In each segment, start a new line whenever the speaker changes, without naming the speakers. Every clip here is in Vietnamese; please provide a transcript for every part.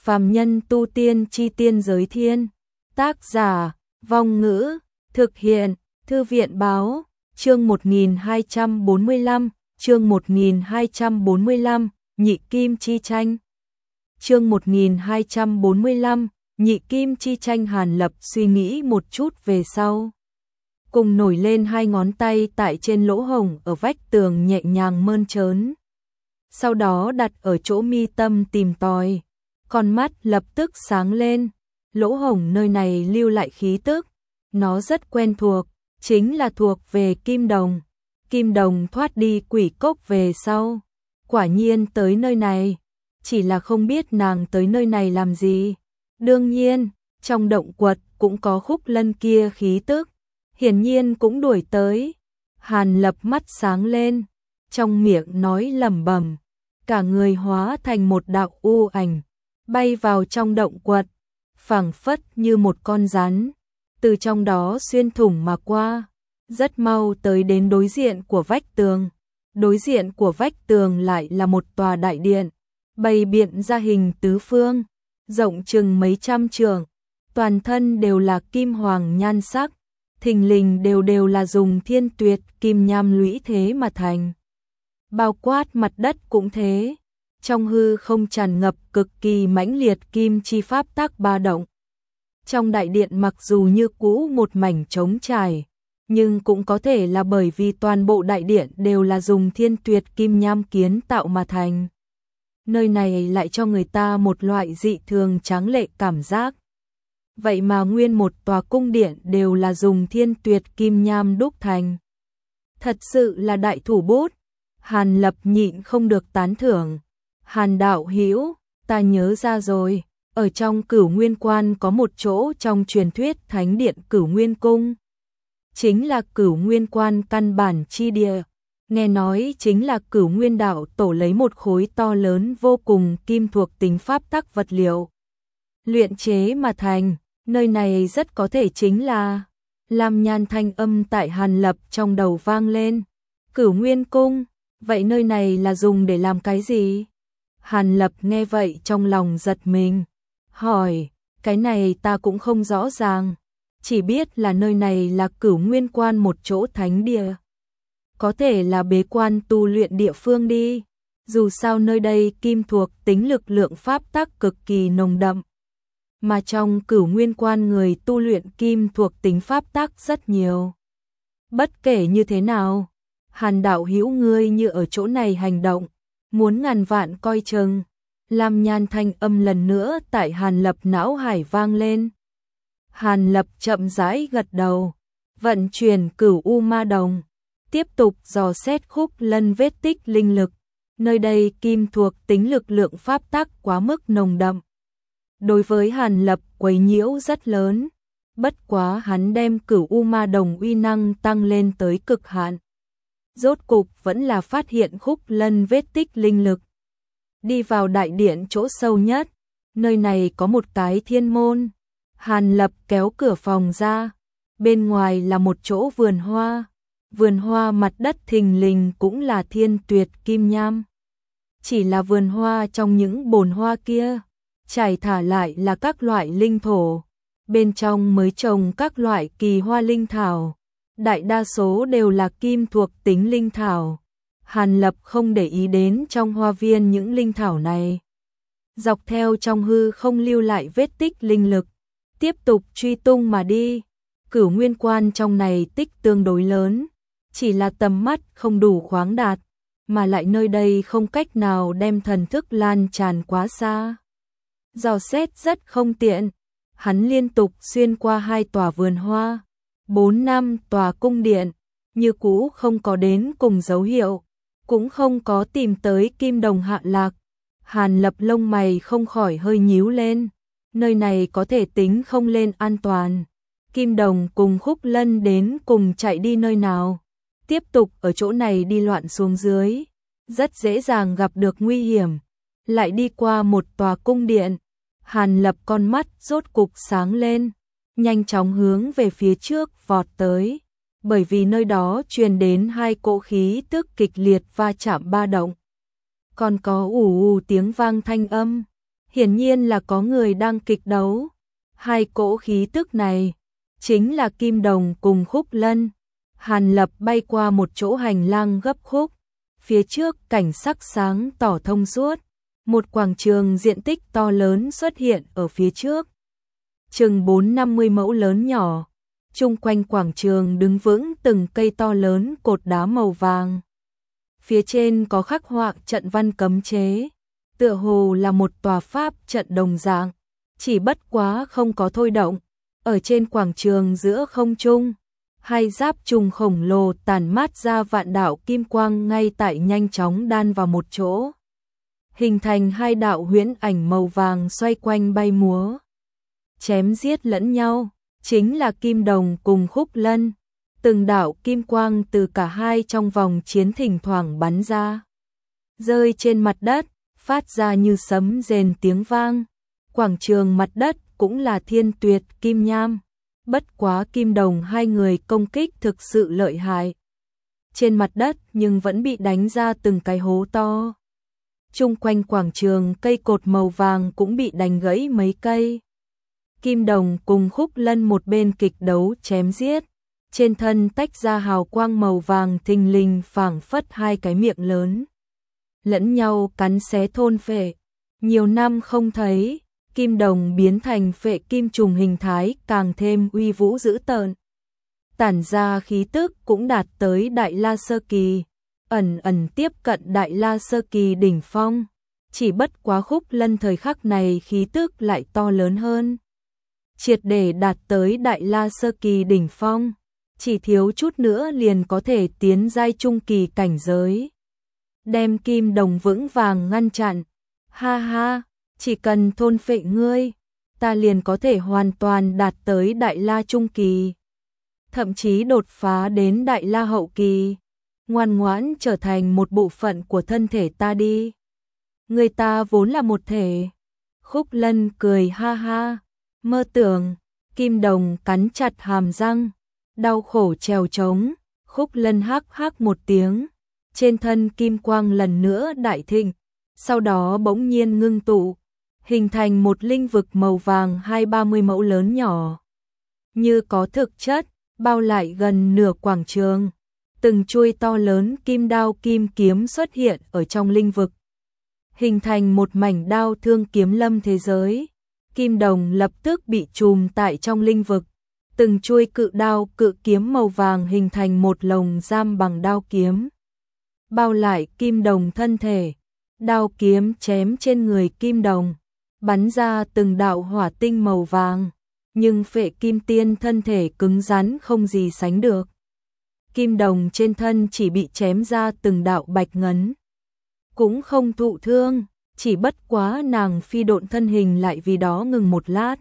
Phàm nhân tu tiên chi tiên giới thiên. Tác giả, Vong Ngữ, thực hiện, Thư viện báo, chương 1245, chương 1245, Nhị Kim Chi Tranh. Chương 1245, Nhị Kim Chi Tranh. Hàn Lập suy nghĩ một chút về sau. Cùng nổi lên hai ngón tay tại trên lỗ hổng ở vách tường nhẹ nhàng mơn trớn. Sau đó đặt ở chỗ mi tâm tìm tòi. Con mắt lập tức sáng lên. Lỗ hổng nơi này lưu lại khí tức. Nó rất quen thuộc, chính là thuộc về Kim Đồng. Kim Đồng thoát đi quỷ cốc về sau. Quả nhiên tới nơi này. Chỉ là không biết nàng tới nơi này làm gì. Đương nhiên, trong động quật cũng có Khúc Lân kia khí tức. Hiển nhiên cũng đuổi tới. Hàn Lập mắt sáng lên. Trong miệng nói lẩm bẩm. Cả người hóa thành một đạo u ảnh. Bay vào trong động quật. Phảng phất như một con rắn. Từ trong đó xuyên thủng mà qua. Rất mau tới đến đối diện của vách tường. Đối diện của vách tường lại là một tòa đại điện. Bày biện ra hình tứ phương. Rộng chừng mấy trăm trượng. Toàn thân đều là kim hoàng nhan sắc. Thình lình đều là dùng thiên tuyệt kim nham lũy thế mà thành. Bao quát mặt đất cũng thế. Trong hư không tràn ngập cực kỳ mãnh liệt kim chi pháp tắc ba động. Trong đại điện mặc dù như cũ một mảnh trống trải, nhưng cũng có thể là bởi vì toàn bộ đại điện đều là dùng thiên tuyệt kim nham kiến tạo mà thành. Nơi này lại cho người ta một loại dị thường tráng lệ cảm giác. Vậy mà nguyên một tòa cung điện đều là dùng thiên tuyệt kim nham đúc thành. Thật sự là đại thủ bút. Hàn Lập nhịn không được tán thưởng. Hàn đạo hữu, ta nhớ ra rồi. Ở trong Cửu Nguyên Quan có một chỗ trong truyền thuyết Thánh Điện Cửu Nguyên Cung. Chính là Cửu Nguyên Quan căn bản chi địa. Nghe nói chính là Cửu Nguyên đạo tổ lấy một khối to lớn vô cùng kim thuộc tính pháp tắc vật liệu luyện chế mà thành. Nơi này rất có thể chính là. Lam nhan thanh âm tại Hàn Lập trong đầu vang lên. Cửu Nguyên Cung, vậy nơi này là dùng để làm cái gì? Hàn Lập nghe vậy trong lòng giật mình. Hỏi, cái này ta cũng không rõ ràng. Chỉ biết là nơi này là Cửu Nguyên Quan một chỗ thánh địa. Có thể là bế quan tu luyện địa phương đi. Dù sao nơi đây kim thuộc tính lực lượng pháp tắc cực kỳ nồng đậm. Mà trong Cửu Nguyên Quan người tu luyện kim thuộc tính pháp tắc rất nhiều. Bất kể như thế nào, Hàn đạo hữu ngươi như ở chỗ này hành động, muốn ngàn vạn coi chừng. Lam nhan thanh âm lần nữa tại Hàn Lập não hải vang lên. Hàn Lập chậm rãi gật đầu, vận chuyển Cửu U Ma Đồng, tiếp tục dò xét Khúc Lân vết tích linh lực. Nơi đây kim thuộc tính lực lượng pháp tắc quá mức nồng đậm. Đối với Hàn Lập quấy nhiễu rất lớn, bất quá hắn đem Cửu U Ma Đồng uy năng tăng lên tới cực hạn. Rốt cục vẫn là phát hiện Khúc Lân vết tích linh lực. Đi vào đại điện chỗ sâu nhất, nơi này có một cái thiên môn. Hàn Lập kéo cửa phòng ra, bên ngoài là một chỗ vườn hoa. Vườn hoa mặt đất thình lình cũng là thiên tuyệt kim nham. Chỉ là vườn hoa trong những bồn hoa kia, trải thả lại là các loại linh thổ. Bên trong mới trồng các loại kỳ hoa linh thảo. Đại đa số đều là kim thuộc tính linh thảo. Hàn Lập không để ý đến trong hoa viên những linh thảo này. Dọc theo trong hư không lưu lại vết tích linh lực. Tiếp tục truy tung mà đi. Cửu Nguyên Quan trong này tích tương đối lớn. Chỉ là tầm mắt không đủ khoáng đạt. Mà lại nơi đây không cách nào đem thần thức lan tràn quá xa. Dò xét rất không tiện. Hắn liên tục xuyên qua 2 tòa vườn hoa, 4-5 tòa cung điện, như cũ không có đến cùng dấu hiệu, cũng không có tìm tới Kim Đồng hạ lạc. Hàn Lập lông mày không khỏi hơi nhíu lên. Nơi này có thể tính không lên an toàn. Kim Đồng cùng Khúc Lân đến cùng chạy đi nơi nào? Tiếp tục ở chỗ này đi loạn xuống dưới, rất dễ dàng gặp được nguy hiểm. Lại đi qua một tòa cung điện. Hàn Lập con mắt rốt cục sáng lên, nhanh chóng hướng về phía trước vọt tới, bởi vì nơi đó truyền đến 2 cỗ khí tức kịch liệt va chạm ba động. Còn có ù ù tiếng vang thanh âm. Hiển nhiên là có người đang kịch đấu. Hai cỗ khí tức này chính là Kim Đồng cùng Khúc Lân. Hàn Lập bay qua một chỗ hành lang gấp khúc, phía trước cảnh sắc sáng tỏ thông suốt, một quảng trường diện tích to lớn xuất hiện ở phía trước. Chừng 4-50 mẫu lớn nhỏ, chung quanh quảng trường đứng vững từng cây to lớn cột đá màu vàng. Phía trên có khắc họa trận văn cấm chế, tựa hồ là một tòa pháp trận đồng dạng, chỉ bất quá không có thôi động. Ở trên quảng trường giữa không trung, hai giáp trùng khổng lồ tản mát ra vạn đạo kim quang ngay tại nhanh chóng đan vào một chỗ, hình thành hai đạo huyễn ảnh màu vàng xoay quanh bay múa, chém giết lẫn nhau, chính là Kim Đồng cùng Khúc Lân. Từng đạo kim quang từ cả hai trong vòng chiến thỉnh thoảng bắn ra, rơi trên mặt đất, phát ra như sấm rền tiếng vang. Quảng trường mặt đất cũng là thiên tuyệt kim nham, bất quá Kim Đồng hai người công kích thực sự lợi hại. Trên mặt đất nhưng vẫn bị đánh ra từng cái hố to. Chung quanh quảng trường cây cột màu vàng cũng bị đánh gãy mấy cây. Kim Đồng cùng Khúc Lân một bên kịch đấu chém giết, trên thân tách ra hào quang màu vàng thình lình phảng phất hai cái miệng lớn, lẫn nhau cắn xé thôn phệ. Nhiều năm không thấy, Kim Đồng biến thành phệ kim trùng hình thái càng thêm uy vũ dữ tợn. Tản ra khí tức cũng đạt tới Đại La Sơ Kỳ, ẩn ẩn tiếp cận Đại La Sơ Kỳ đỉnh phong. Chỉ bất quá Khúc Lân thời khắc này khí tức lại to lớn hơn, triệt để đạt tới Đại La Sơ Kỳ đỉnh phong, chỉ thiếu chút nữa liền có thể tiến giai trung kỳ cảnh giới, đem Kim Đồng vững vàng ngăn chặn. Ha ha, chỉ cần thôn phệ ngươi, ta liền có thể hoàn toàn đạt tới Đại La trung kỳ, thậm chí đột phá đến Đại La hậu kỳ, ngoan ngoãn trở thành một bộ phận của thân thể ta đi. Người ta vốn là một thể. Khúc Lân cười ha ha, mơ tưởng. Kim Đồng cắn chặt hàm răng, đau khổ trèo trống. Khúc Lân hắc hắc một tiếng, trên thân kim quang lần nữa đại thịnh, sau đó bỗng nhiên ngưng tụ, hình thành một linh vực màu vàng 20-30 mẫu lớn nhỏ, như có thực chất, bao lại gần nửa quảng trường. Từng chuôi to lớn kim đao kim kiếm xuất hiện ở trong linh vực, hình thành một mảnh đao thương kiếm lâm thế giới. Kim Đồng lập tức bị trùm tại trong linh vực, từng chuôi cự đao cự kiếm màu vàng hình thành một lồng giam bằng đao kiếm, bao lại Kim Đồng thân thể. Đao kiếm chém trên người Kim Đồng, bắn ra từng đạo hỏa tinh màu vàng, nhưng phệ kim tiên thân thể cứng rắn không gì sánh được. Kim Đồng trên thân chỉ bị chém ra từng đạo bạch ngấn, cũng không thụ thương, chỉ bất quá nàng phi độn thân hình lại vì đó ngừng một lát,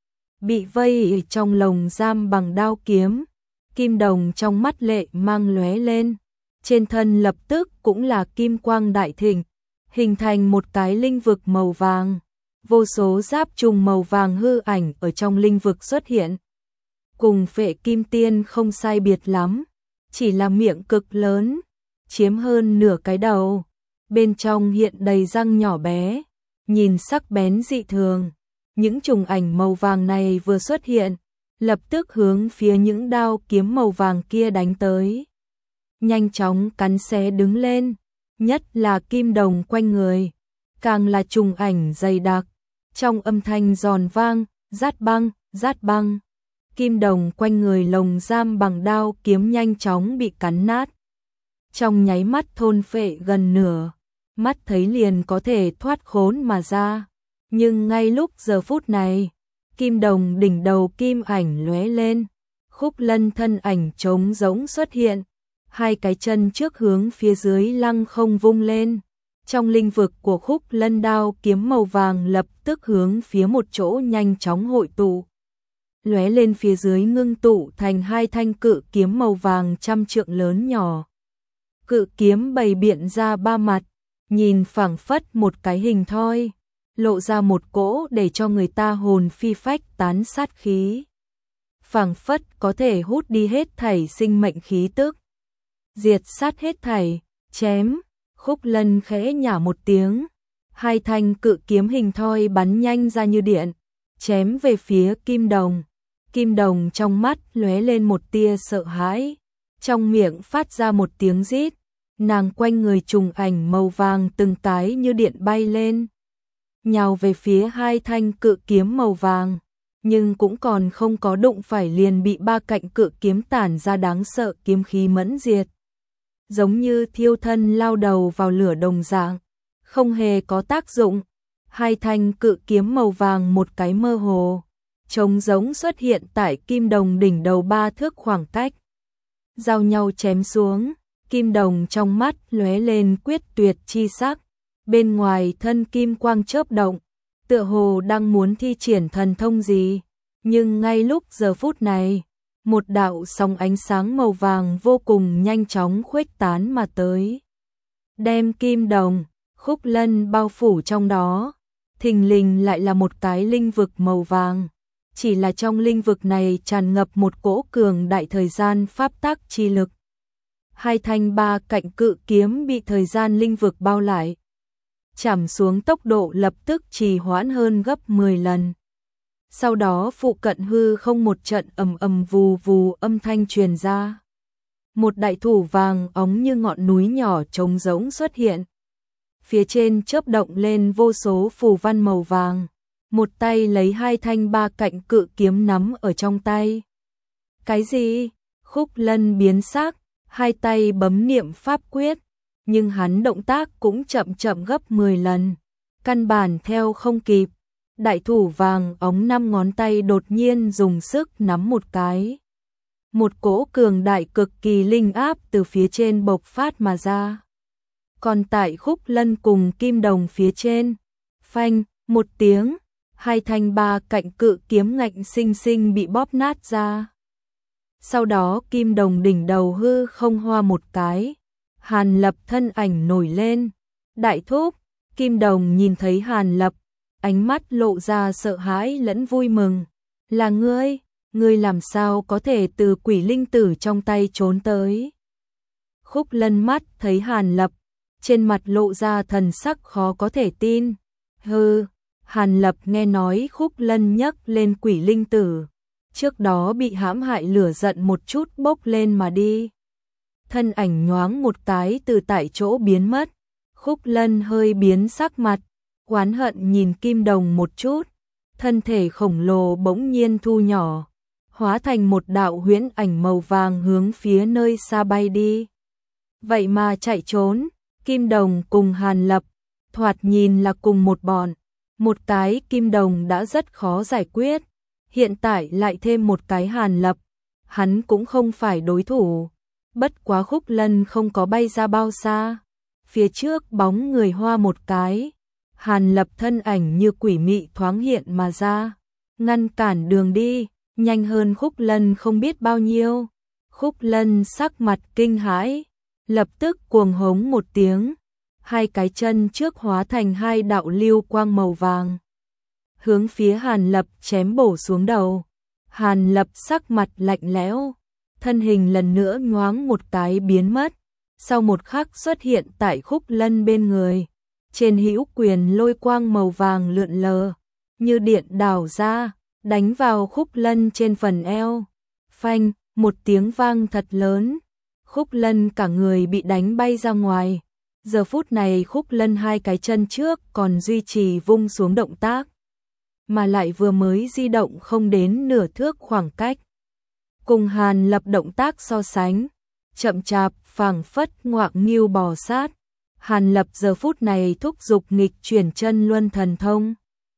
bị vây trong lồng giam bằng đao kiếm. Kim Đồng trong mắt lệ mang lóe lên, trên thân lập tức cũng là kim quang đại thịnh, hình thành một cái linh vực màu vàng. Vô số giáp trùng màu vàng hư ảnh ở trong linh vực xuất hiện, cùng phệ kim tiên không sai biệt lắm, chỉ là miệng cực lớn, chiếm hơn nửa cái đầu, bên trong hiện đầy răng nhỏ bé, nhìn sắc bén dị thường. Những trùng ảnh màu vàng này vừa xuất hiện, lập tức hướng phía những đao kiếm màu vàng kia đánh tới, nhanh chóng cắn xé đứng lên, nhất là Kim Đồng quanh người, càng là trùng ảnh dày đặc, trong âm thanh giòn vang, rát băng, Kim Đồng quanh người lồng giam bằng đao kiếm nhanh chóng bị cắn nát, trong nháy mắt thôn phệ gần nửa, mắt thấy liền có thể thoát khốn mà ra. Nhưng ngay lúc giờ phút này, Kim Đồng đỉnh đầu kim ảnh lóe lên, Khúc Lân thân ảnh trống rỗng xuất hiện, hai cái chân trước hướng phía dưới lăng không vung lên. Trong linh vực của Khúc Lân đao kiếm màu vàng lập tức hướng phía một chỗ nhanh chóng hội tụ, lóe lên phía dưới ngưng tụ thành hai thanh cự kiếm màu vàng trăm trượng lớn nhỏ. Cự kiếm bày biện ra ba mặt, nhìn phảng phất một cái hình thoi, lộ ra một cỗ để cho người ta hồn phi phách tán sát khí, phảng phất có thể hút đi hết thảy sinh mệnh khí tức, diệt sát hết thảy. Chém. Khúc Lân khẽ nhả một tiếng, Hai thanh cự kiếm hình thoi bắn nhanh ra như điện, chém về phía Kim Đồng. Kim Đồng trong mắt lóe lên một tia sợ hãi, trong miệng phát ra một tiếng rít, nàng quanh người trùng ảnh màu vàng từng cái như điện bay lên, nhào về phía hai thanh cự kiếm màu vàng, nhưng cũng còn không có đụng phải liền bị ba cạnh cự kiếm tản ra đáng sợ kiếm khí mẫn diệt. Giống như thiêu thân lao đầu vào lửa đồng dạng, không hề có tác dụng. Hai thanh cự kiếm màu vàng một cái mơ hồ, trống giống xuất hiện tại Kim Đồng đỉnh đầu 3 thước khoảng cách. Giao nhau chém xuống, Kim Đồng trong mắt lóe lên quyết tuyệt chi sắc, bên ngoài thân kim quang chớp động, tựa hồ đang muốn thi triển thần thông gì, nhưng ngay lúc giờ phút này, một đạo sóng ánh sáng màu vàng vô cùng nhanh chóng khuếch tán mà tới, đem Kim Đồng, Khúc Lân bao phủ trong đó. Thình lình lại là một cái linh vực màu vàng, chỉ là trong linh vực này tràn ngập một cỗ cường đại thời gian pháp tắc chi lực. Hai thanh ba cạnh cự kiếm bị thời gian linh vực bao lại, chạm xuống tốc độ lập tức trì hoãn hơn gấp 10 lần. Sau đó phụ cận hư không một trận ầm ầm vù vù âm thanh truyền ra. Một đại thủ vàng óng như ngọn núi nhỏ trống rỗng xuất hiện. Phía trên chớp động lên vô số phù văn màu vàng, một tay lấy hai thanh ba cạnh cự kiếm nắm ở trong tay. Cái gì? Khúc Lân biến sắc, hai tay bấm niệm pháp quyết, nhưng hắn động tác cũng chậm chậm gấp 10 lần, căn bản theo không kịp. Đại thủ vàng ống 5 ngón tay đột nhiên dùng sức nắm một cái. Một cỗ cường đại cực kỳ linh áp từ phía trên bộc phát mà ra. Còn tại Khúc Lân cùng Kim Đồng phía trên, phanh, một tiếng, hai thanh ba cạnh cự kiếm ngạnh sinh sinh bị bóp nát ra. Sau đó Kim Đồng đỉnh đầu hư không hoa một cái, Hàn Lập thân ảnh nổi lên. Đại thúc, Kim Đồng nhìn thấy Hàn Lập, ánh mắt lộ ra sợ hãi lẫn vui mừng. Là ngươi làm sao có thể từ quỷ linh tử trong tay trốn tới? Khúc Lân mắt thấy Hàn Lập, trên mặt lộ ra thần sắc khó có thể tin. Hừ, Hàn Lập nghe nói Khúc Lân nhấc lên quỷ linh tử, trước đó bị hãm hại lửa giận một chút bốc lên mà đi. Thân ảnh nhoáng một cái từ tại chỗ biến mất. Khúc Lân hơi biến sắc mặt, oán hận nhìn Kim Đồng một chút, thân thể khổng lồ bỗng nhiên thu nhỏ, hóa thành một đạo huyễn ảnh màu vàng hướng phía nơi xa bay đi. Vậy mà chạy trốn, Kim Đồng cùng Hàn Lập, thoạt nhìn là cùng một bọn, một cái Kim Đồng đã rất khó giải quyết, hiện tại lại thêm một cái Hàn Lập, hắn cũng không phải đối thủ. Bất quá Khúc Lân không có bay ra bao xa, phía trước bóng người hoa một cái, Hàn Lập thân ảnh như quỷ mị thoáng hiện mà ra, ngăn cản đường đi, nhanh hơn Khúc Lân không biết bao nhiêu. Khúc Lân sắc mặt kinh hãi, lập tức cuồng hống một tiếng, hai cái chân trước hóa thành hai đạo lưu quang màu vàng, hướng phía Hàn Lập chém bổ xuống đầu. Hàn Lập sắc mặt lạnh lẽo, thân hình lần nữa nhoáng một cái biến mất, sau một khắc xuất hiện tại Khúc Lân bên người. Trên hữu quyền lôi quang màu vàng lượn lờ, như điện đảo ra, đánh vào Khúc Lân trên phần eo. Phanh, một tiếng vang thật lớn, Khúc Lân cả người bị đánh bay ra ngoài. Giờ phút này Khúc Lân hai cái chân trước còn duy trì vung xuống động tác, mà lại vừa mới di động không đến nửa thước khoảng cách. Cùng Hàn Lập động tác so sánh, chậm chạp phảng phất ngoạng nghiêu bò sát. Hàn Lập giờ phút này thúc giục nghịch chuyển chân luân thần thông.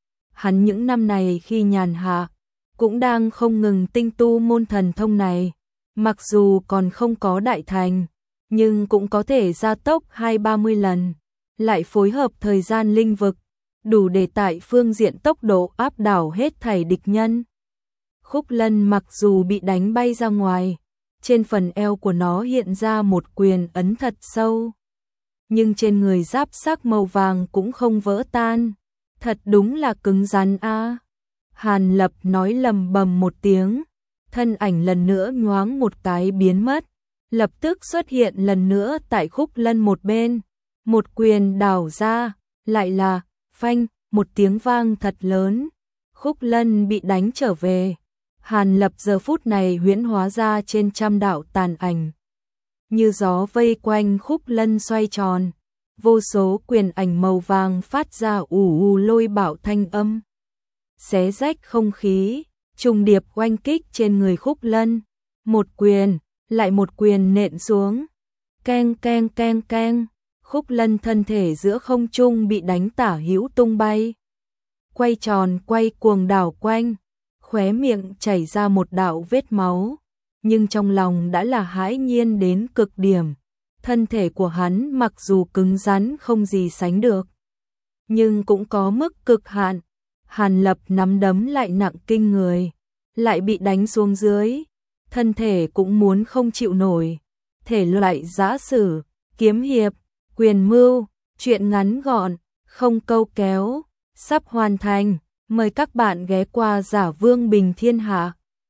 Hắn những năm này khi nhàn hạ, cũng đang không ngừng tinh tu môn thần thông này. Mặc dù còn không có đại thành, nhưng cũng có thể gia tốc 20-30 lần. Lại phối hợp thời gian linh vực, đủ để tại phương diện tốc độ áp đảo hết thảy địch nhân. Khúc Lân mặc dù bị đánh bay ra ngoài, trên phần eo của nó hiện ra một quyền ấn thật sâu, nhưng trên người giáp sắc màu vàng cũng không vỡ tan. Thật đúng là cứng rắn a. Hàn Lập nói lầm bầm một tiếng, thân ảnh lần nữa nhoáng một cái biến mất, lập tức xuất hiện lần nữa tại Khúc Lân một bên, một quyền đảo ra, lại là, phanh, một tiếng vang thật lớn. Khúc Lân bị đánh trở về. Hàn Lập giờ phút này huyễn hóa ra trên trăm đạo tàn ảnh. Như gió vây quanh Khúc Lân xoay tròn. Vô số quyền ảnh màu vàng phát ra ù ù lôi bạo thanh âm. Xé rách không khí, trùng điệp oanh kích trên người Khúc Lân. Một quyền, lại một quyền nện xuống. Keng keng keng keng, Khúc Lân thân thể giữa không trung bị đánh tả hữu tung bay. Quay tròn quay cuồng đảo quanh, khóe miệng chảy ra một đạo vết máu, nhưng trong lòng đã là hãi nhiên đến cực điểm. Thân thể của hắn mặc dù cứng rắn không gì sánh được, nhưng cũng có mức cực hạn. Hàn Lập nắm đấm lại nặng kinh người, lại bị đánh xuống dưới, thân thể cũng muốn không chịu nổi. Thể loại giã sử, kiếm hiệp, quyền mưu, truyện ngắn gọn, không câu kéo, sắp hoàn thành. Mời các bạn ghé qua Giả Vương Bình Thiên Hạ.